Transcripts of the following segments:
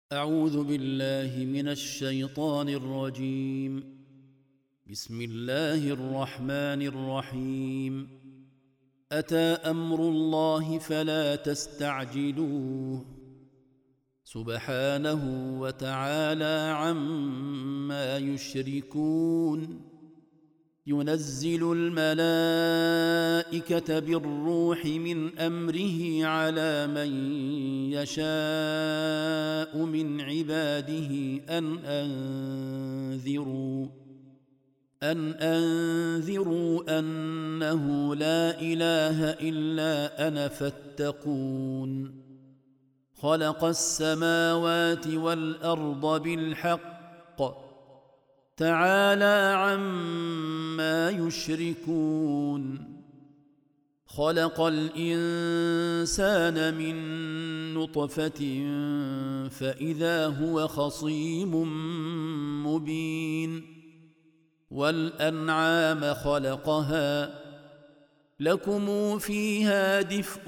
أعوذ بالله من الشيطان الرجيم. بسم الله الرحمن الرحيم. أتى أمر الله فلا تستعجلوه سبحانه وتعالى عما يشركون. ينزل الملائكة بالروح من أمره على من يشاء من عباده أن أنذروا أنه لا إله إلا أنا فاتقون. خلق السماوات والأرض بالحق تعالى عما يشركون. خلق الإنسان من نطفة فإذا هو خصيم مبين. والأنعام خلقها لكم فيها دفء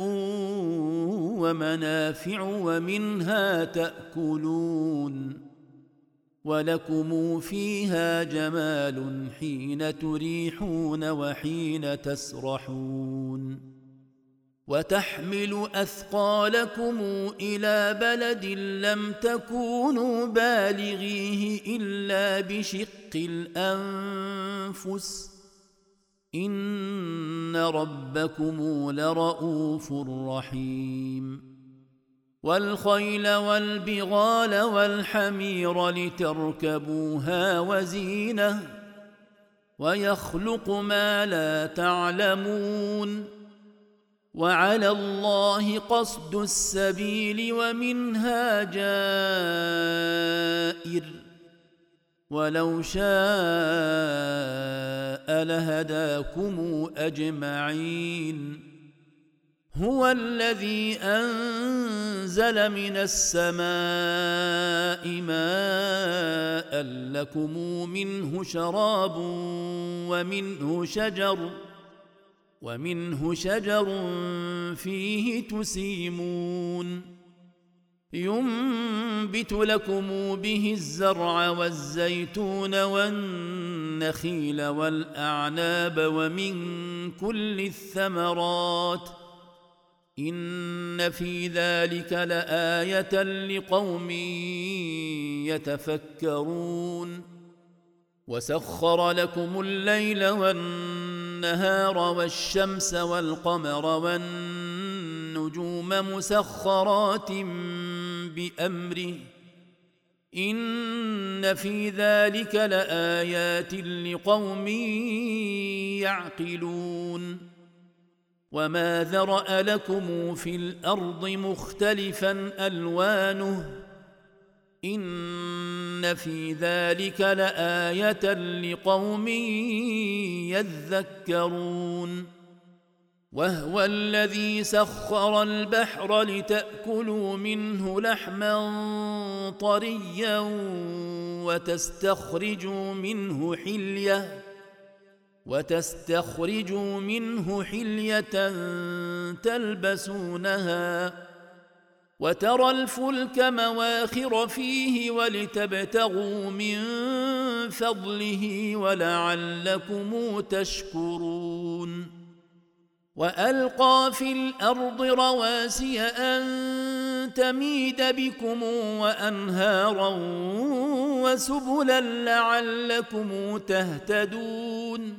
ومنافع ومنها تأكلون. ولكم فيها جمال حين تريحون وحين تسرحون. وتحمل أثقالكم إلى بلد لم تكونوا بالغيه إلا بشق الأنفس إن ربكم لرؤوف رحيم. والخيل والبغال والحمير لتركبوها وزينة ويخلق ما لا تعلمون. وعلى الله قصد السبيل ومنها جائر ولو شاء لهداكم أجمعين. هو الذي أنزل من السماء ماء لكم منه شراب ومنه شجر فيه تسيمون. ينبت لكم به الزرع والزيتون والنخيل والأعناب ومن كل الثمرات إن في ذلك لآية لقوم يتفكرون. وسخر لكم الليل والنهار والشمس والقمر والنجوم مسخرات بأمره إن في ذلك لآيات لقوم يعقلون. وما ذرأ لكم في الأرض مختلفا ألوانه إن في ذلك لآية لقوم يذكرون. وهو الذي سخر البحر لتأكلوا منه لحما طريا وتستخرجوا منه حلية تلبسونها وترى الفلك مواخر فيه ولتبتغوا من فضله ولعلكم تشكرون. وألقى في الأرض رواسي أن تميد بكم وأنهارا وسبلا لعلكم تهتدون.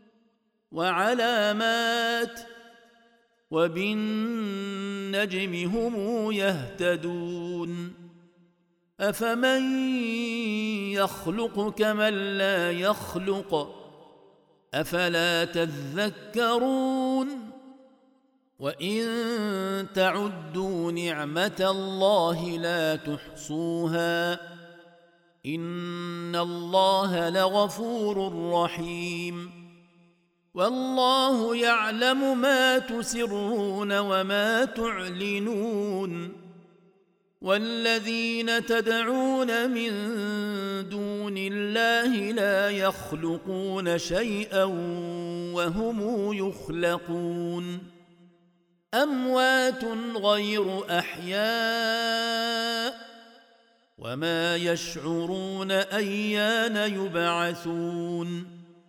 وعلامات وبالنجم هم يهتدون. أفمن يخلق كمن لا يخلق أفلا تذكرون. وإن تعدوا نعمة الله لا تحصوها إن الله لغفور رحيم. والله يعلم ما تسرون وما تعلنون. والذين تدعون من دون الله لا يخلقون شيئا وهم يخلقون. أموات غير أحياء وما يشعرون أيان يبعثون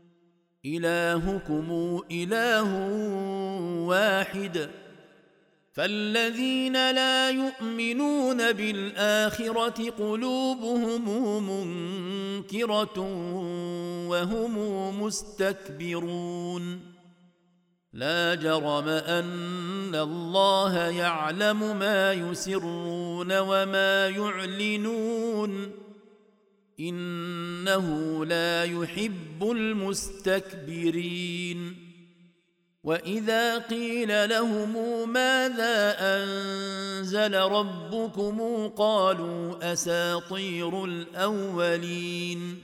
إلهكم إله واحد فالذين لا يؤمنون بالآخرة قلوبهم منكرة وهم مستكبرون لا جرم أن الله يعلم ما يسرون وما يعلنون إنه لا يحب المستكبرين وإذا قيل لهم ماذا أنزل ربكم قالوا أساطير الأولين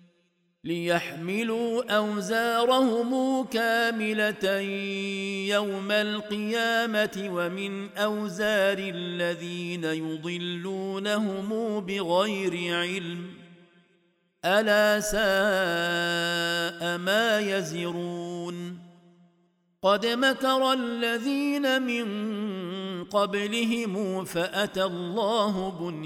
ليحملوا أوزارهم كاملة يوم القيامة ومن أوزار الذين يضلونهم بغير علم ألا ساء ما يزرون قد مكر الذين من قبلهم فأتى الله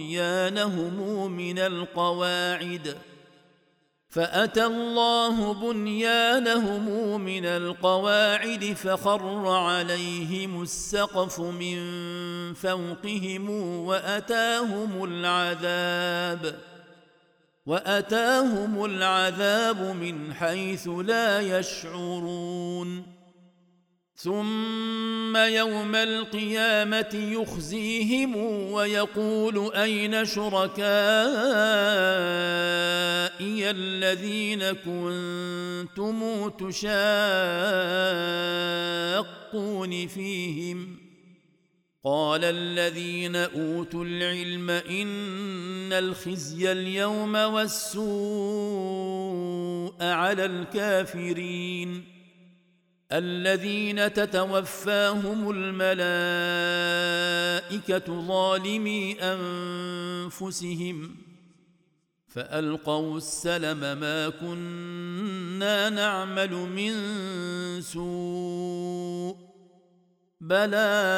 بنيانهم من القواعد فخر عليهم السقف من فوقهم وأتاهم العذاب من حيث لا يشعرون ثم يوم القيامة يخزيهم ويقول أين شركائي الذين كنتم تشاقون فيهم قال الذين أوتوا العلم إن الخزي اليوم والسوء على الكافرين الذين تتوفاهم الملائكة ظالمي أنفسهم فألقوا السلم ما كنا نعمل من سوء بلى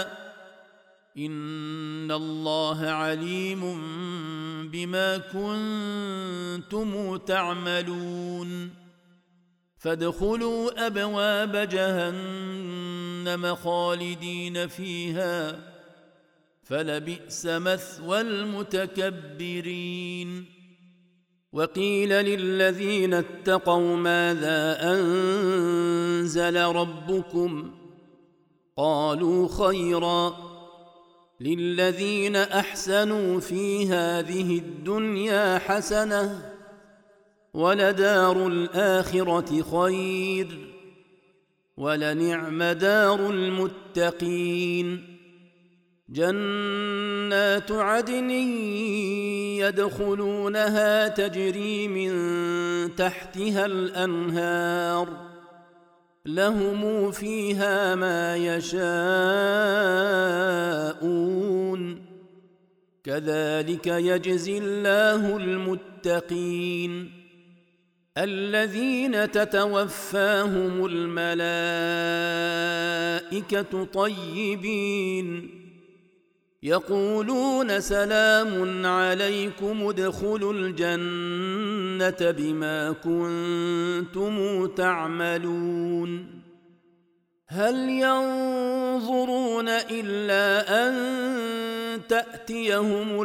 إن الله عليم بما كنتم تعملون فادخلوا أبواب جهنم خالدين فيها فلبئس مثوى المتكبرين وقيل للذين اتقوا ماذا أنزل ربكم قالوا خيرا للذين أحسنوا في هذه الدنيا حسنة ولدار الآخرة خير ولنعم دار المتقين جنات عدن يدخلونها تجري من تحتها الأنهار لهم فيها ما يشاءون كذلك يجزي الله المتقين الذين تتوفاهم الملائكة طيبين يقولون سلام عليكم ادخلوا الجنة بما كنتم تعملون هل ينظرون إلا أن تأتيهم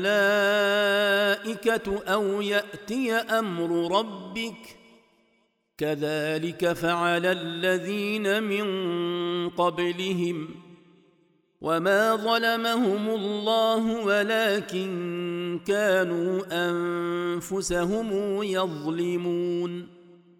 الملائكة أو يأتي أمر ربك كذلك فعل الذين من قبلهم وما ظلمهم الله ولكن كانوا أنفسهم يظلمون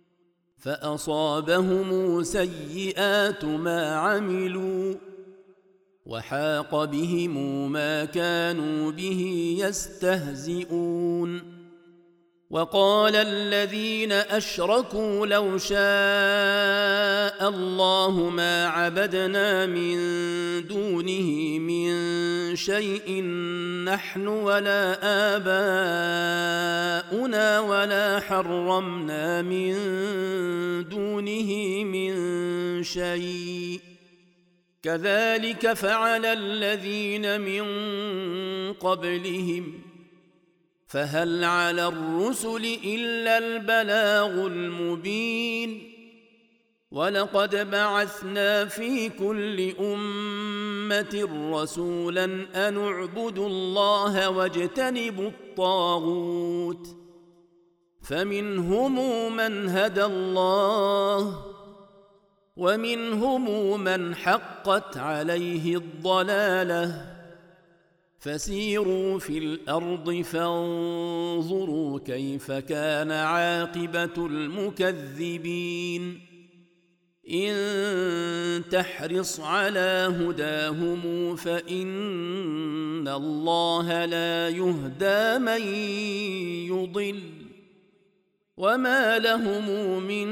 فأصابهم سيئات ما عملوا وحاق بهم ما كانوا به يستهزئون وقال الذين أشركوا لو شاء الله ما عبدنا من دونه من شيء نحن ولا آباؤنا ولا حرمنا من دونه من شيء كذلك فعل الذين من قبلهم فهل على الرسل إلا البلاغ المبين ولقد بعثنا في كل أمة رسولا أن اعبدوا الله واجتنبوا الطاغوت فمنهم من هدى الله ومنهم من حقت عليه الضلالة فسيروا في الأرض فانظروا كيف كان عاقبة المكذبين إن تحرص على هداهم فإن الله لا يهدى من يضل وما لهم من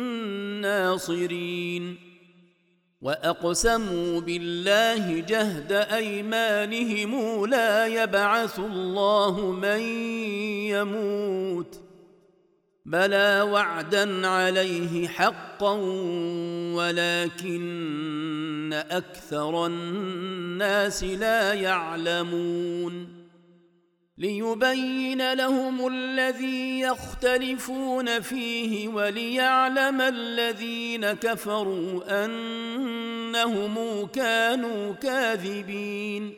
ناصرين وأقسموا بالله جهد أيمانهم لا يبعث الله من يموت بلى وعدا عليه حقا ولكن أكثر الناس لا يعلمون ليبين لهم الذي يختلفون فيه وليعلم الذين كفروا أنهم كانوا كاذبين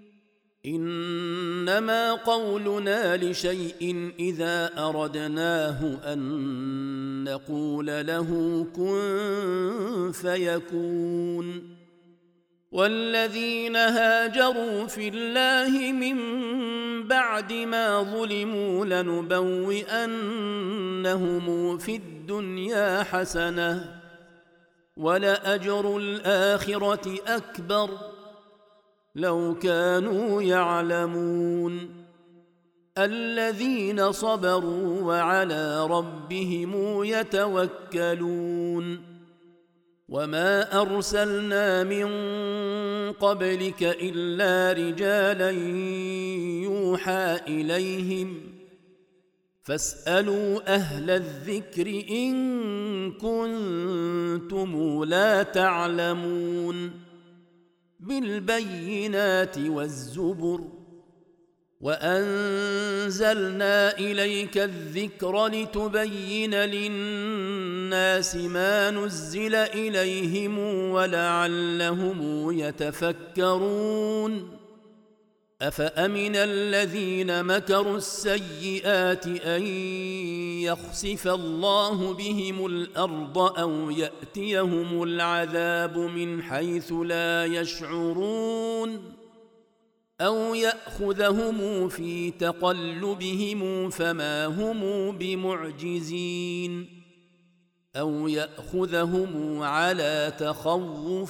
إنما قولنا لشيء إذا أردناه أن نقول له كن فيكون والذين هاجروا في الله من بعد ما ظلموا لنبوئنهم في الدنيا حسنة ولأجر الآخرة أكبر لو كانوا يعلمون الذين صبروا وعلى ربهم يتوكلون وما أرسلنا من قبلك إلا رجالا يوحى إليهم فاسألوا أهل الذكر إن كنتم لا تعلمون بالبينات والزبر وأنزلنا إليك الذكر لتبين للناس ما نزل إليهم ولعلهم يتفكرون أفأمن الذين مكروا السيئات أن يخسف الله بهم الأرض أو يأتيهم العذاب من حيث لا يشعرون أو يأخذهم في تقلبهم فما هم بمعجزين أو يأخذهم على تخوف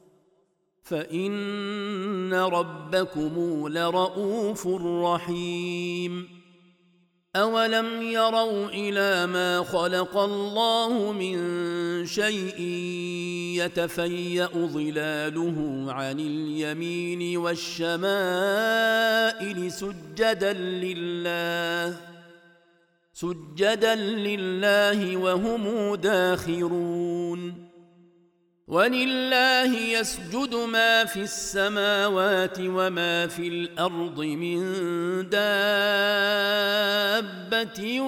فإن ربكم لرؤوف رحيم أولم يروا إلى ما خلق الله من شيء يتفيأ ظلاله عن اليمين والشمائل سجدا لله وهم داخرون ولله يسجد ما في السماوات وما في الأرض من دابة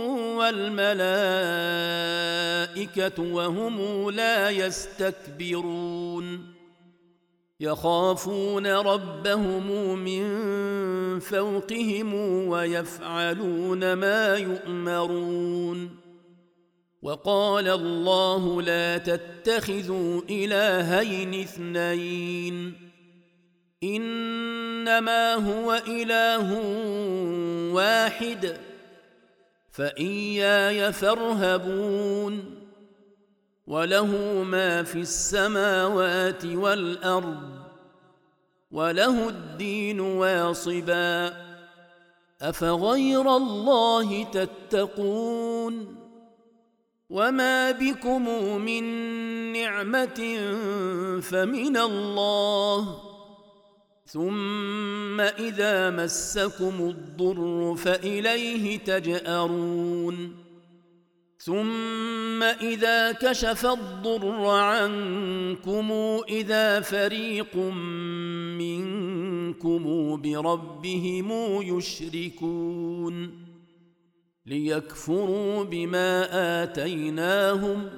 والملائكة وهم لا يستكبرون يخافون ربهم من فوقهم ويفعلون ما يؤمرون وقال الله لا تتخذوا إلهين اثنين إنما هو إله واحد فإياي فارهبون وله ما في السماوات والأرض وله الدين واصبا أفغير الله تتقون وما بكم من نعمة فمن الله ثم إذا مسكم الضر فإليه تجأرون ثم إذا كشف الضر عنكم إذا فريق منكم بربهم يشركون ليكفروا بما آتيناهم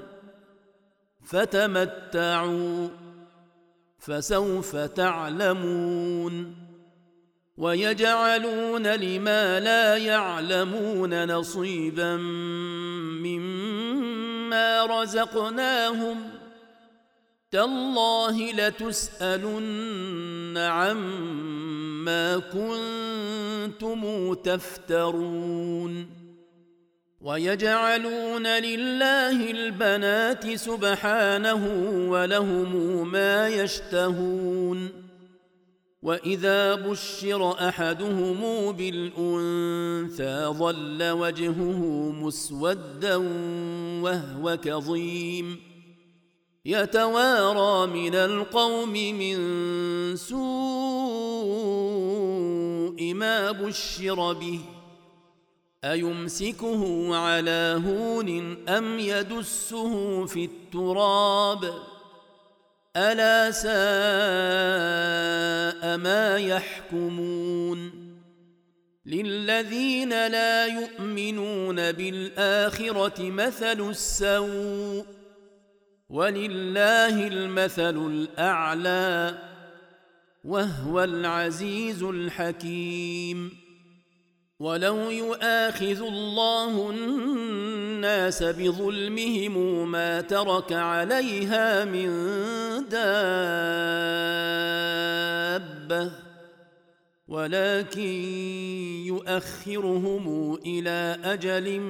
فتمتعوا فسوف تعلمون ويجعلون لما لا يعلمون نصيبا مما رزقناهم تالله لتسألن عما كنتم تفترون ويجعلون لله البنات سبحانه ولهم ما يشتهون وإذا بشر أحدهم بالأنثى ظل وجهه مسودا وهو كظيم يتوارى من القوم من سوء ما بشر به أيمسكه على هون أم يدسه في التراب ألا ساء ما يحكمون للذين لا يؤمنون بالآخرة مثل السوء ولله المثل الأعلى وهو العزيز الحكيم ولو يؤاخذ الله الناس بظلمهم ما ترك عليها من دابة ولكن يؤخرهم إلى أجل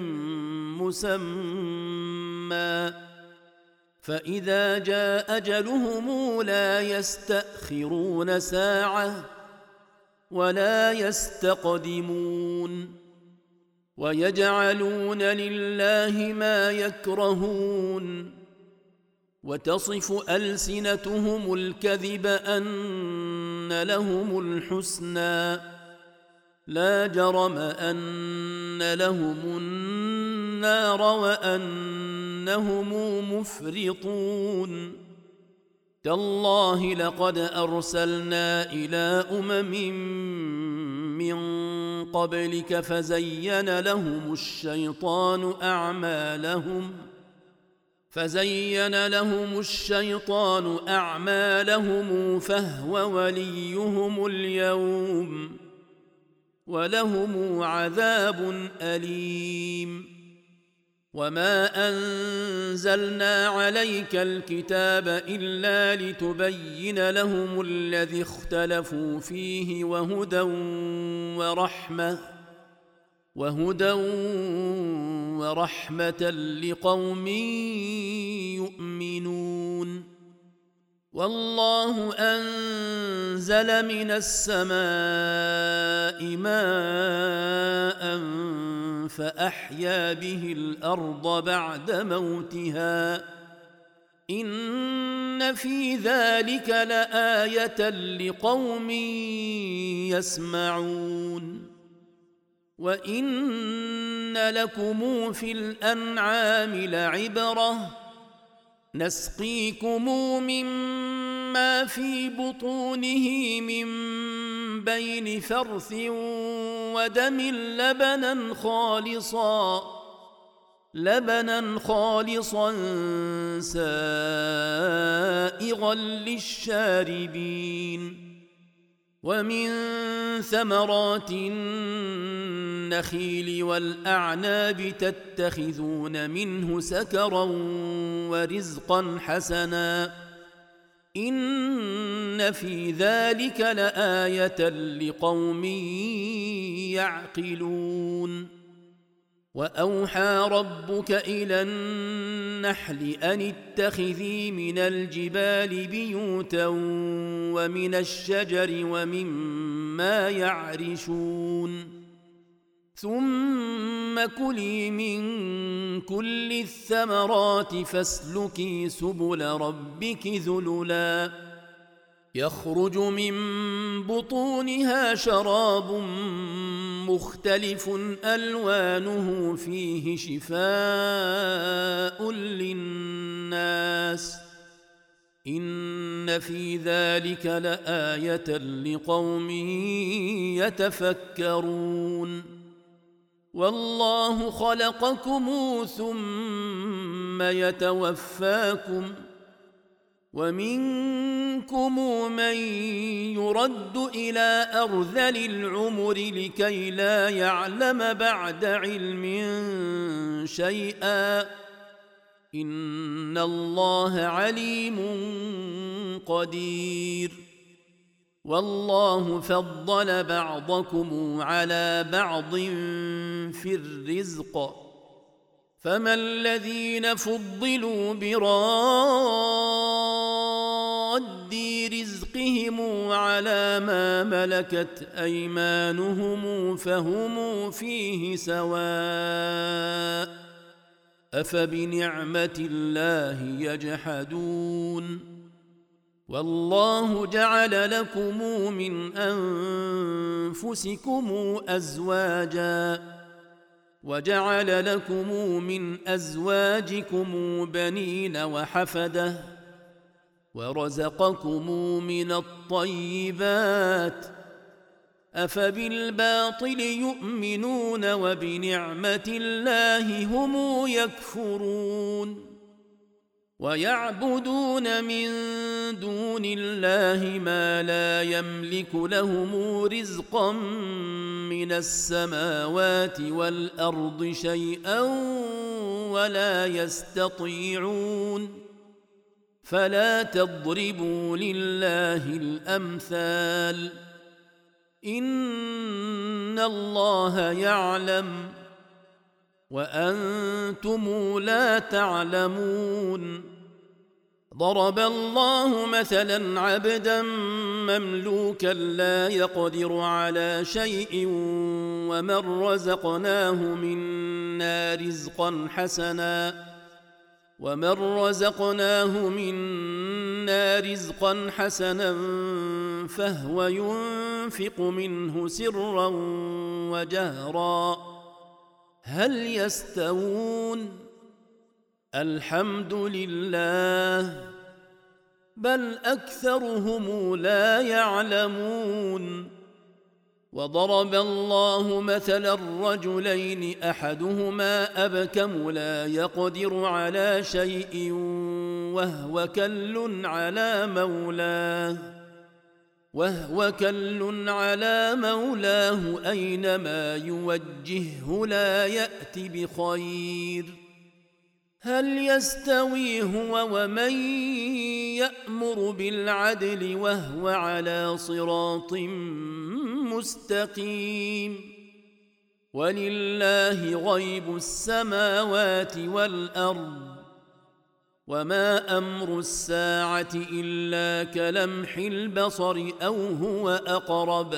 مسمى فإذا جاء أجلهم لا يستأخرون ساعة ولا يستقدمون ويجعلون لله ما يكرهون وتصف ألسنتهم الكذب أن لهم الحسنى لا جرم أن لهم النار وأنهم مفرطون تالله لقد أرسلنا إلى من قبلك فزين لهم الشيطان أعمالهم فهو وليهم اليوم ولهم عذاب أليم وما أنزلنا عليك الكتاب إلا لتبين لهم الذي اختلفوا فيه وهدى ورحمة لقوم يؤمنون والله أنزل من السماء ماء فأحيا به الأرض بعد موتها إن في ذلك لآية لقوم يسمعون وإن لكم في الأنعام لعبرة نسقيكم مما في بطونه من بين فرث ودم لبنا خالصا سائغا للشاربين ومن ثمرات النخيل والأعناب تتخذون منه سكرا ورزقا حسنا إن في ذلك لآية لقوم يعقلون وأوحى ربك إلى النحل أن اتخذي من الجبال بيوتا ومن الشجر ومما يعرشون ثم كلي من كل الثمرات فاسلكي سبل ربك ذللا يخرج من بطونها شراب مختلف ألوانه فيه شفاء للناس إن في ذلك لآية لقوم يتفكرون والله خلقكم ثم يتوفاكم ومنكم من يرد إلى أرذل العمر لكي لا يعلم بعد علم شيئا إن الله عليم قدير والله فضل بعضكم على بعض في الرزق فما الذين فضلوا براد رزقهم على ما ملكت أيمانهم فهم فيه سواء أفبنعمة الله يجحدون والله جعل لكم من أنفسكم أزواجا وجعل لكم من أزواجكم بنين وحفدة ورزقكم من الطيبات أفبالباطل يؤمنون وبنعمة الله هم يكفرون ويعبدون من دون الله ما لا يملك لهم رزقا من السماوات والأرض شيئا ولا يستطيعون فلا تضربوا لله الأمثال إن الله يعلم وأنتم لا تعلمون ضرب الله مثلا عبدا مملوكا لا يقدر على شيء ومن رزقناه منا رزقا حسنا فهو ينفق منه سرا وجهرا هل يستوون الحمد لله بل أكثرهم لا يعلمون وضرب الله مثلا الرجلين أحدهما أبكم لا يقدر على شيء وهو كل على مولاه أينما يوجهه لا يأت بخير هل يستوي هو ومن يأمر بالعدل وهو على صراط مستقيم ولله غيب السماوات والأرض وما أمر الساعة إلا كلمح البصر أو هو أقرب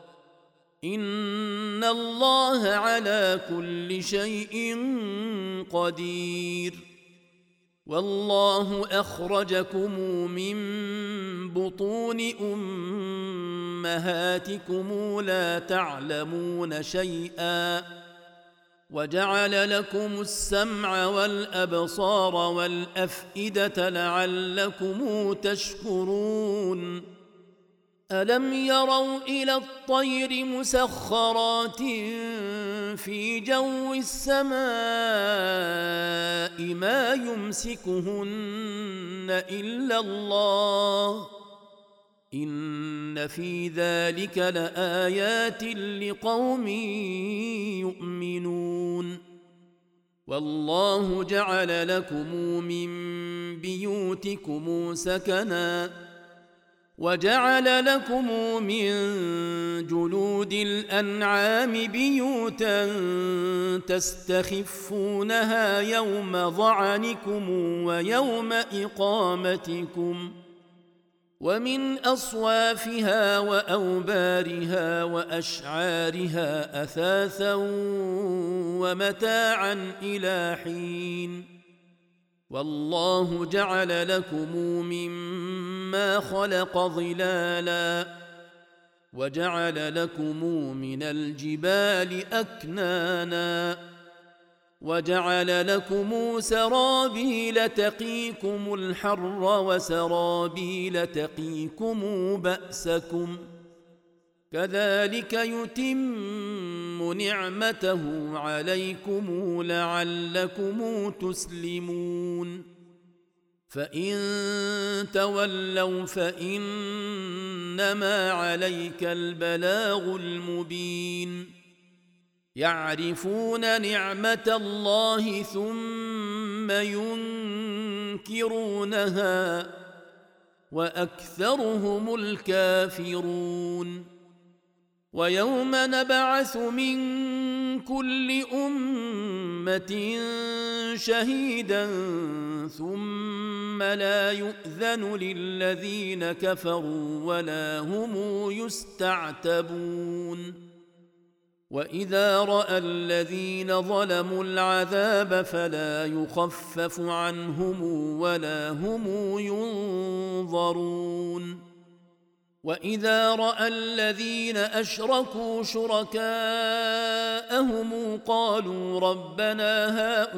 إن الله على كل شيء قدير والله أخرجكم من بطون أمهاتكم لا تعلمون شيئا وجعل لكم السمع والأبصار والأفئدة لعلكم تشكرون ألم يروا إلى الطير مسخرات في جو السماء ما يمسكهن إلا الله إن في ذلك لآيات لقوم يؤمنون والله جعل لكم من بيوتكم سكنا وجعل لكم من جلود الأنعام بيوتا تستخفونها يوم ظعنكم ويوم إقامتكم ومن أصوافها وأوبارها وأشعارها أثاثا ومتاعا إلى حين والله جعل لكم مما خلق ظلالا وجعل لكم من الجبال أكنانا وجعل لكم سرابيل تقيكم الحر وسرابيل تقيكم بأسكم كذلك يتم نعمته عليكم لعلكم تسلمون فإن تولوا فإنما عليك البلاغ المبين يعرفون نعمة الله ثم ينكرونها وأكثرهم الكافرون ويوم نبعث من كل أمة شهيدا ثم لا يؤذن للذين كفروا ولا هم يستعتبون وإذا رأى الذين ظلموا العذاب فلا يخفف عنهم ولا هم ينظرون وإذا رأى الذين أشركوا شركاءهم قالوا ربنا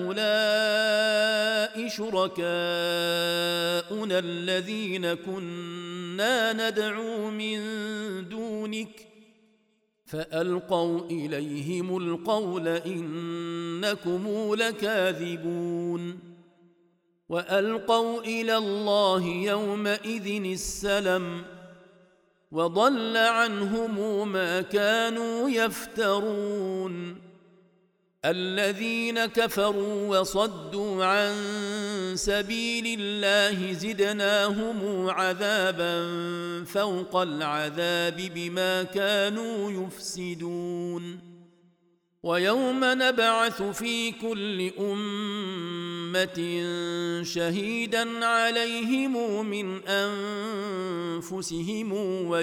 هؤلاء شركاؤنا الذين كنا ندعو من دونك فألقوا إليهم القول إنكم لكاذبون وألقوا إلى الله يومئذ السلم وضل عنهم ما كانوا يفترون الذين كفروا وصدوا عن سبيل الله زدناهم عذابا فوق العذاب بما كانوا يفسدون ويوم نبعث في كل أمة شهيدا عليهم من أنفسهم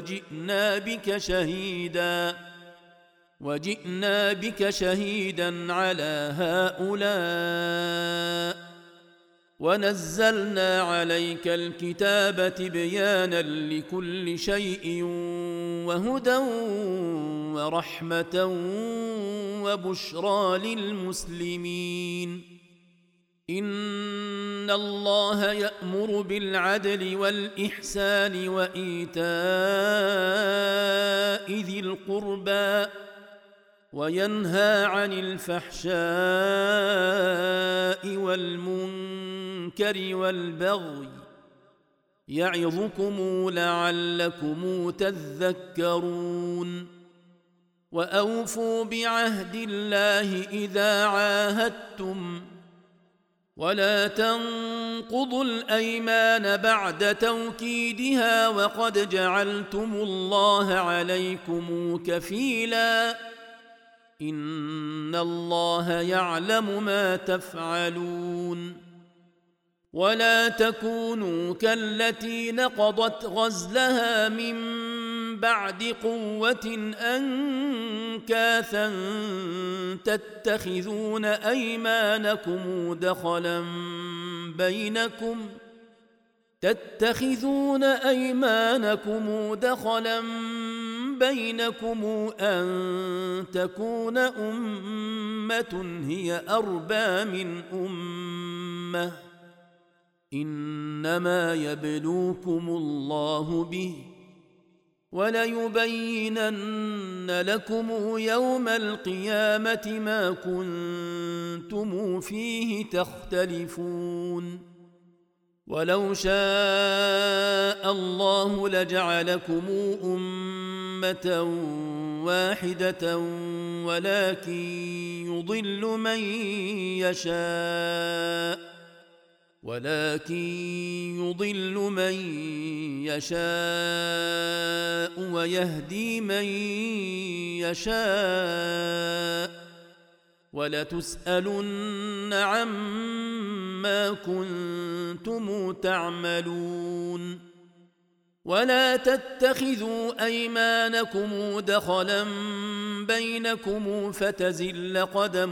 وجئنا بك شهيدا على هؤلاء ونزلنا عليك الكتاب تبيانا لكل شيء وهدى ورحمة وبشرى للمسلمين إن الله يأمر بالعدل والإحسان وإيتاء ذي القربى وينهى عن الفحشاء والمنكر والبغي يعظكم لعلكم تذكرون وأوفوا بعهد الله إذا عاهدتم ولا تنقضوا الأيمان بعد توكيدها وقد جعلتم الله عليكم كفيلا إن الله يعلم ما تفعلون ولا تكونوا كالتي نقضت غزلها من بعد قوة أنكاثا تتخذون أيمانكم دخلا بينكم أن تكون أمة هي أربى من أمة إنما يبلوكم الله به وليبينن لكم يوم القيامة ما كنتم فيه تختلفون ولو شاء الله لجعلكم أمة واحدة ولكن يضل من يشاء ويهدي من يشاء ولتسألن عما كنتم تعملون ولا تتخذوا أيمانكم دخلا بينكم فتزل قدم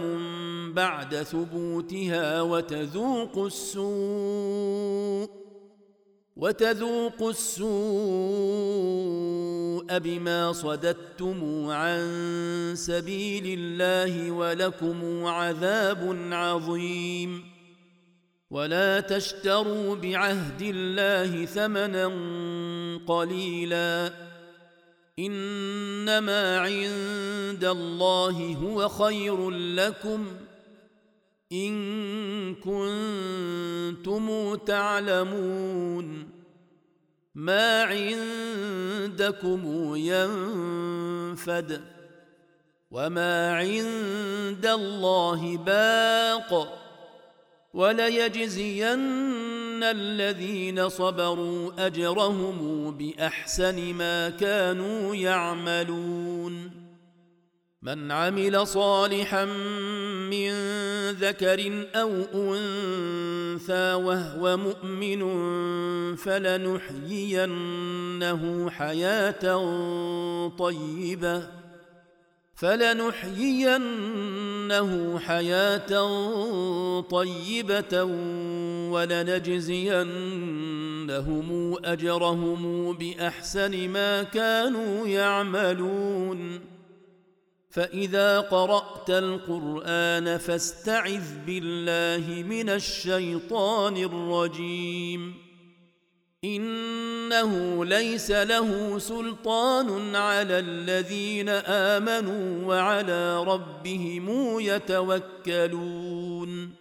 بعد ثبوتها وتذوقوا السوء بما صددتم عن سبيل الله ولكم عذاب عظيم. ولا تشتروا بعهد الله ثمنا قليلا، إنما عند الله هو خير لكم إن كنتم تعلمون. ما عندكم ينفد وما عند الله باق، وليجزين الذين صبروا أجرهم بأحسن ما كانوا يعملون. من عمل صالحا من ذكر أو أنثى وهو مؤمن فلنحيينه حياة طيبة ولنجزينهم أجرهم بأحسن ما كانوا يعملون. فإذا قرأت القرآن فاستعذ بالله من الشيطان الرجيم، إنه ليس له سلطان على الذين آمنوا وعلى ربهم يتوكلون.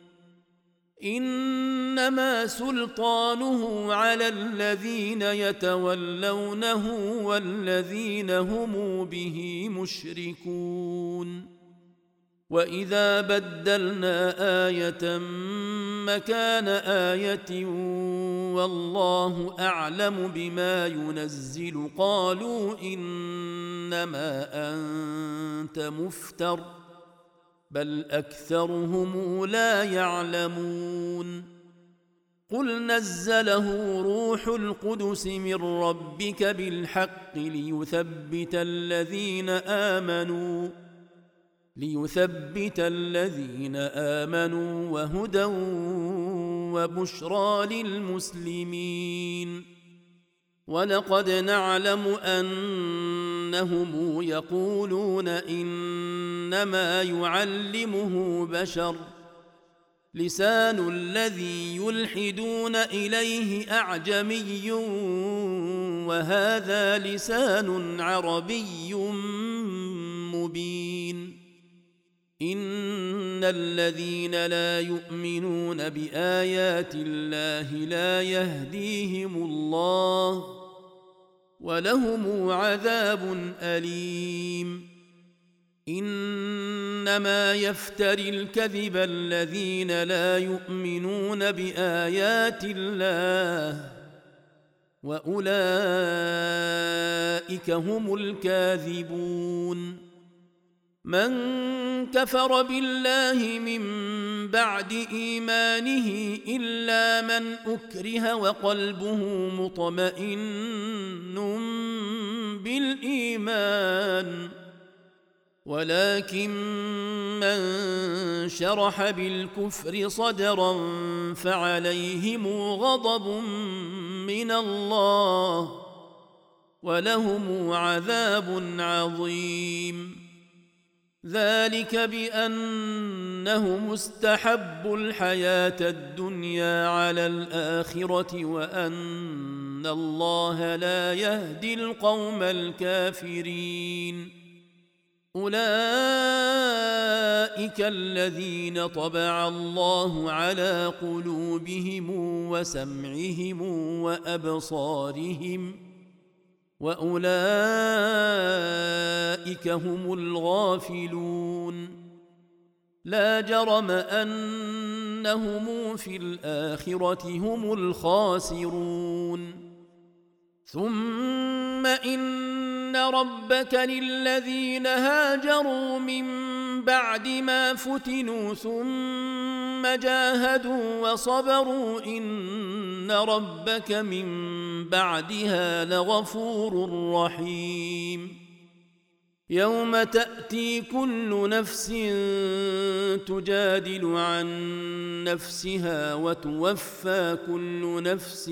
إنما سلطانه على الذين يتولونه والذين هم به مشركون. وإذا بدلنا آية مكان آية والله أعلم بما ينزل قالوا إنما أنت مفتر بل أكثرهم لا يعلمون. قل نزله روح القدس من ربك بالحق ليثبت الذين آمنوا وهدى وبشرى للمسلمين. ولقد نعلم أنهم يقولون إنما يعلمه بشر، لسان الذي يلحدون إليه أعجمي وهذا لسان عربي مبين. إن الذين لا يؤمنون بآيات الله لا يهديهم الله ولهم عذاب أليم. إنما يفتري الكذب الذين لا يؤمنون بآيات الله وأولئك هم الكاذبون. من كفر بالله من بعد إيمانه إلا من أكره وقلبه مطمئن بالإيمان، ولكن من شرح بالكفر صدرا فعليهم غضب من الله ولهم عذاب عظيم. ذلك بأنهم استحبوا الحياة الدنيا على الآخرة وأن الله لا يهدي القوم الكافرين. أولئك الذين طبع الله على قلوبهم وسمعهم وأبصارهم وأولئك هم الغافلون. لا جرم أنهم في الآخرة هم الخاسرون. ثم إن ربك للذين هاجروا من بعد ما فتنوا ثم جاهدوا وصبروا إن ربك من بعدها لغفور رحيم. يوم تأتي كل نفس تجادل عن نفسها وتوفى كل نفس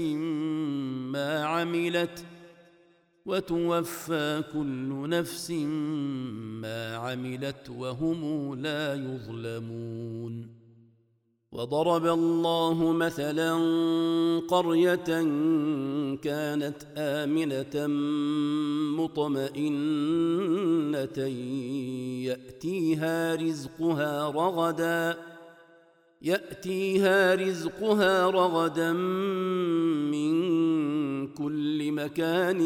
ما عملت وهم لا يظلمون. وضرب الله مثلا قرية كانت آمنة مطمئنة يأتيها رزقها رغدا من كل مكان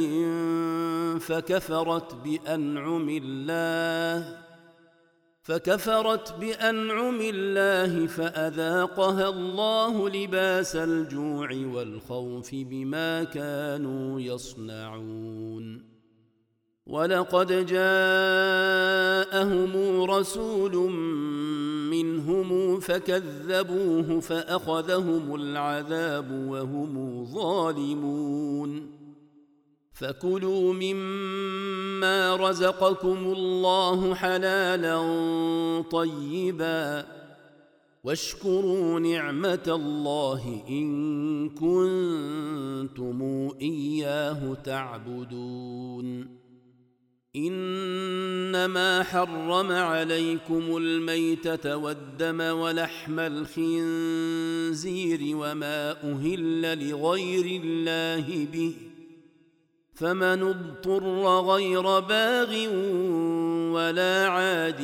فكفرت بأنعم الله فأذاقها الله لباس الجوع والخوف بما كانوا يصنعون. ولقد جاءهم رسول منهم فكذبوه فأخذهم العذاب وهم ظالمون. فكلوا مما رزقكم الله حلالا طيبا واشكروا نعمة الله إن كنتم إياه تعبدون. إنما حرم عليكم الميتة والدم ولحم الخنزير وما أهل لغير الله به، فمن اضطر غير باغ ولا عاد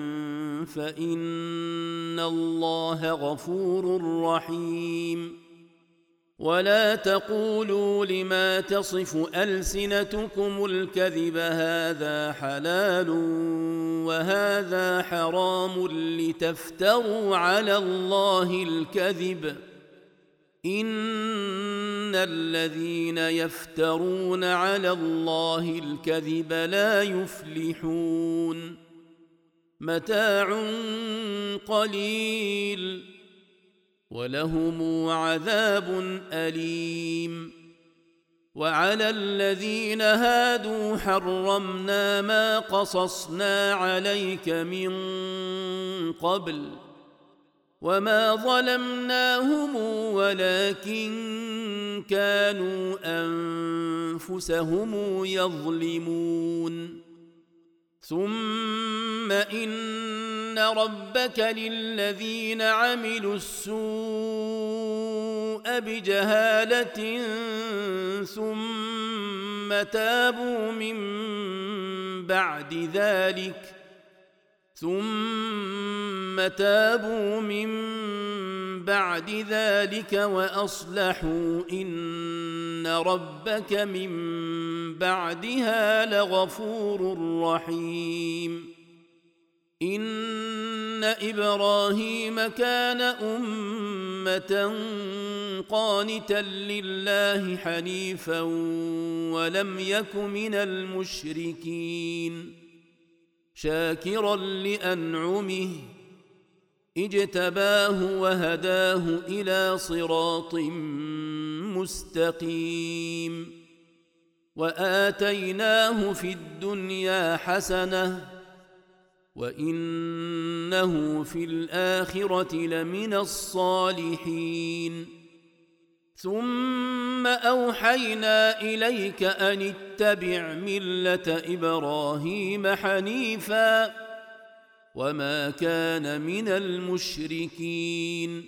فإن الله غفور رحيم. ولا تقولوا لما تصف ألسنتكم الكذب هذا حلال وهذا حرام لتفتروا على الله الكذب، إن الذين يفترون على الله الكذب لا يفلحون. متاع قليل ولهم عذاب أليم. وعلى الذين هادوا حرمنا ما قصصنا عليك من قبل وما ظلمناهم ولكن كانوا أنفسهم يظلمون. ثم إن ربك للذين عملوا السوء بجهالة ثم تابوا من بعد ذلك وأصلحوا إن ربك من بعدها لغفور رحيم. إن إبراهيم كان أمة قانتا لله حنيفا ولم يك من المشركين، شاكرا لأنعمه اجتباه وهداه إلى صراط مستقيم. وآتيناه في الدنيا حسنة وإنه في الآخرة لمن الصالحين. ثم أوحينا إليك أن اتبع ملة إبراهيم حنيفا وما كان من المشركين.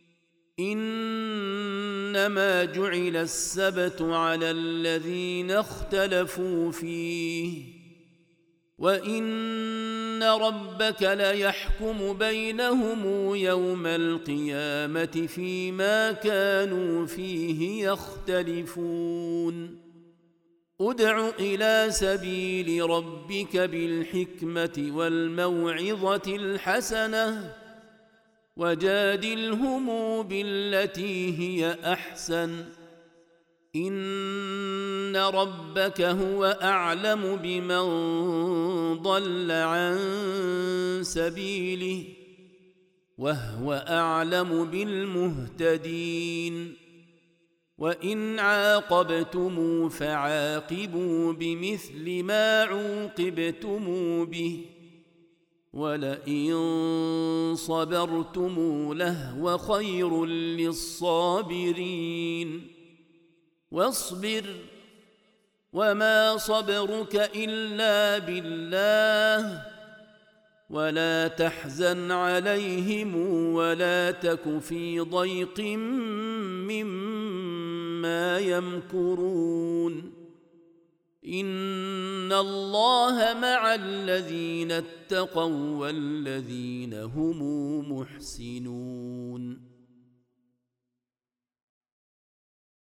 إنما جعل السبت على الذين اختلفوا فيه وإن ربك ليحكم بينهم يوم القيامة فيما كانوا فيه يختلفون. ادع إلى سبيل ربك بالحكمة والموعظة الحسنة وجادلهم بالتي هي أحسن، إن ربك هو أعلم بمن ضل عن سبيله وهو أعلم بالمهتدين. وإن عاقبتم فعاقبوا بمثل ما عوقبتم به ولئن صبرتم لهو خير للصابرين واصبر وما صبرك إلا بالله ولا تحزن عليهم ولا تك في ضيق مما يمكرون إن الله مع الذين اتقوا والذين هم محسنون